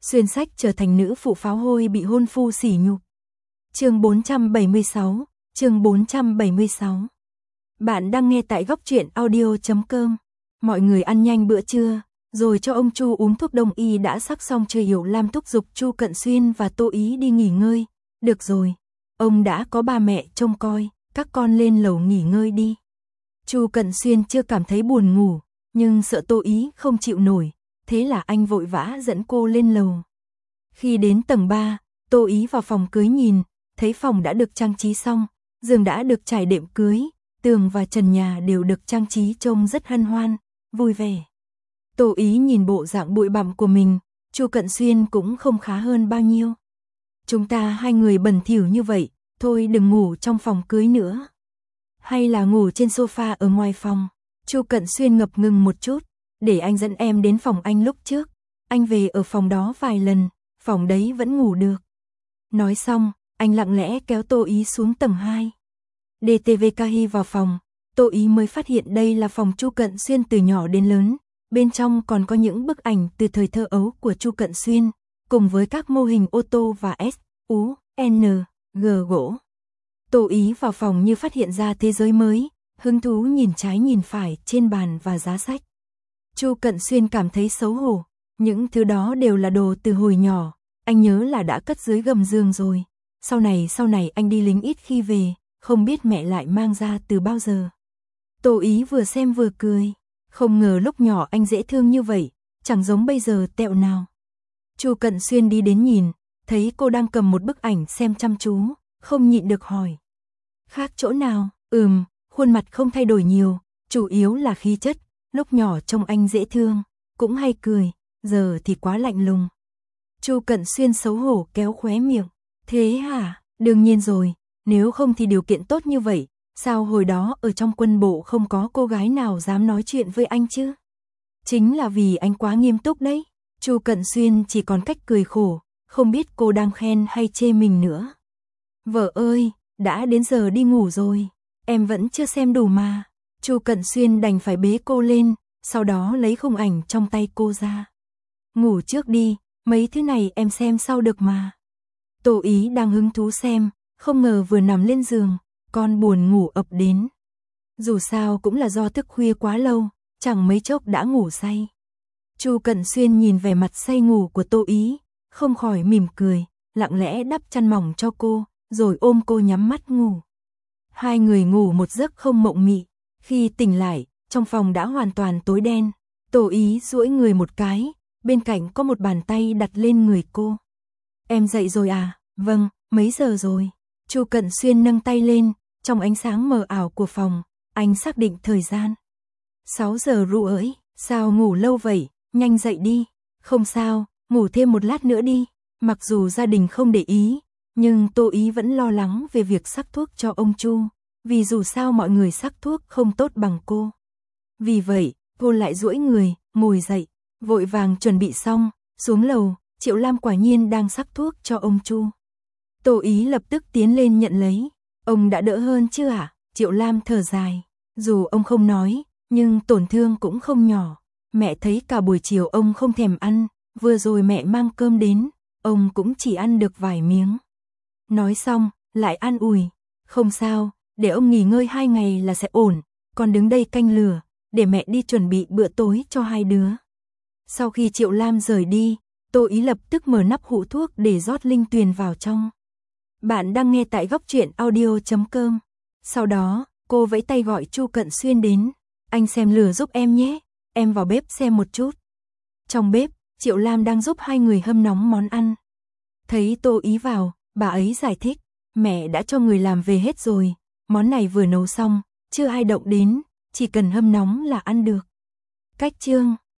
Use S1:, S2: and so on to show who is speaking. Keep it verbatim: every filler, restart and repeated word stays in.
S1: xuyên sách trở thành nữ phụ pháo hôi bị hôn phu sỉ nhục. Chương bốn trăm bảy mươi sáu, chương bốn trăm bảy mươi sáu. Bạn đang nghe tại góc truyện audio chấm com. Mọi người ăn nhanh bữa trưa, rồi cho ông Chu uống thuốc đông y đã sắc xong. Chưa hiểu Lam thúc giục Chu Cận Xuyên và Tô Ý đi nghỉ ngơi. Được rồi, ông đã có ba mẹ trông coi, các con lên lầu nghỉ ngơi đi. Chu Cận Xuyên chưa cảm thấy buồn ngủ, nhưng sợ Tô Ý không chịu nổi, thế là anh vội vã dẫn cô lên lầu. Khi đến tầng ba, Tô Ý vào phòng cưới nhìn, thấy phòng đã được trang trí xong, giường đã được trải đệm cưới, tường và trần nhà đều được trang trí trông rất hân hoan, vui vẻ. Tô Ý nhìn bộ dạng bụi bặm của mình, Chu Cận Xuyên cũng không khá hơn bao nhiêu. Chúng ta hai người bẩn thỉu như vậy, thôi đừng ngủ trong phòng cưới nữa. Hay là ngủ trên sofa ở ngoài phòng? Chu Cận Xuyên ngập ngừng một chút, để anh dẫn em đến phòng anh lúc trước. Anh về ở phòng đó vài lần, phòng đấy vẫn ngủ được. Nói xong, anh lặng lẽ kéo Tô Ý xuống tầng hai. đê tê vê ca hi vào phòng, Tô Ý mới phát hiện đây là phòng Chu Cận Xuyên từ nhỏ đến lớn. Bên trong còn có những bức ảnh từ thời thơ ấu của Chu Cận Xuyên, cùng với các mô hình ô tô và S, U, N, G gỗ. Tô Ý vào phòng như phát hiện ra thế giới mới, hứng thú nhìn trái nhìn phải trên bàn và giá sách. Chu Cận Xuyên cảm thấy xấu hổ, những thứ đó đều là đồ từ hồi nhỏ, anh nhớ là đã cất dưới gầm giường rồi. Sau này sau này anh đi lính ít khi về, không biết mẹ lại mang ra từ bao giờ. Tô Ý vừa xem vừa cười, không ngờ lúc nhỏ anh dễ thương như vậy, chẳng giống bây giờ tẹo nào. Chu Cận Xuyên đi đến nhìn, thấy cô đang cầm một bức ảnh xem chăm chú, không nhịn được hỏi. Khác chỗ nào? Ừm, khuôn mặt không thay đổi nhiều, chủ yếu là khí chất, lúc nhỏ trông anh dễ thương, cũng hay cười, giờ thì quá lạnh lùng. Chu Cận Xuyên xấu hổ kéo khóe miệng. Thế hả? Đương nhiên rồi, nếu không thì điều kiện tốt như vậy, sao hồi đó ở trong quân bộ không có cô gái nào dám nói chuyện với anh chứ? Chính là vì anh quá nghiêm túc đấy. Chu Cận Xuyên chỉ còn cách cười khổ, không biết cô đang khen hay chê mình nữa. Vợ ơi, đã đến giờ đi ngủ rồi, em vẫn chưa xem đủ mà. Chu Cận Xuyên đành phải bế cô lên, sau đó lấy khung ảnh trong tay cô ra. Ngủ trước đi, mấy thứ này em xem sau được mà. Tô Ý đang hứng thú xem, không ngờ vừa nằm lên giường, con buồn ngủ ập đến. Dù sao cũng là do thức khuya quá lâu, chẳng mấy chốc đã ngủ say. Chu Cận Xuyên nhìn vẻ mặt say ngủ của Tô Ý, không khỏi mỉm cười, lặng lẽ đắp chăn mỏng cho cô, rồi ôm cô nhắm mắt ngủ. Hai người ngủ một giấc không mộng mị, khi tỉnh lại, trong phòng đã hoàn toàn tối đen. Tô Ý duỗi người một cái, bên cạnh có một bàn tay đặt lên người cô. Em dậy rồi à? Vâng, mấy giờ rồi? Chu Cận Xuyên nâng tay lên, trong ánh sáng mờ ảo của phòng, anh xác định thời gian. sáu giờ rưỡi, sao ngủ lâu vậy, nhanh dậy đi. Không sao, ngủ thêm một lát nữa đi. Mặc dù gia đình không để ý, nhưng Tô Ý vẫn lo lắng về việc sắc thuốc cho ông Chu, vì dù sao mọi người sắc thuốc không tốt bằng cô. Vì vậy, cô lại duỗi người, ngồi dậy, vội vàng chuẩn bị xong, xuống lầu, Triệu Lam quả nhiên đang sắc thuốc cho ông Chu. Tô Ý lập tức tiến lên nhận lấy. Ông đã đỡ hơn chưa ạ? À? Triệu Lam thở dài. Dù ông không nói, nhưng tổn thương cũng không nhỏ. Mẹ thấy cả buổi chiều ông không thèm ăn, vừa rồi mẹ mang cơm đến, ông cũng chỉ ăn được vài miếng. Nói xong, lại an ủi. Không sao, để ông nghỉ ngơi hai ngày là sẽ ổn, còn đứng đây canh lửa, để mẹ đi chuẩn bị bữa tối cho hai đứa. Sau khi Triệu Lam rời đi, Tô Ý lập tức mở nắp hũ thuốc để rót linh tuyền vào trong. Bạn đang nghe tại góc truyện audio chấm com. Sau đó, cô vẫy tay gọi Chu Cận Xuyên đến. Anh xem lửa giúp em nhé, em vào bếp xem một chút. Trong bếp, Triệu Lam đang giúp hai người hâm nóng món ăn. Thấy Tô Ý vào, bà ấy giải thích. Mẹ đã cho người làm về hết rồi, món này vừa nấu xong, chưa ai động đến, chỉ cần hâm nóng là ăn được. Cách chương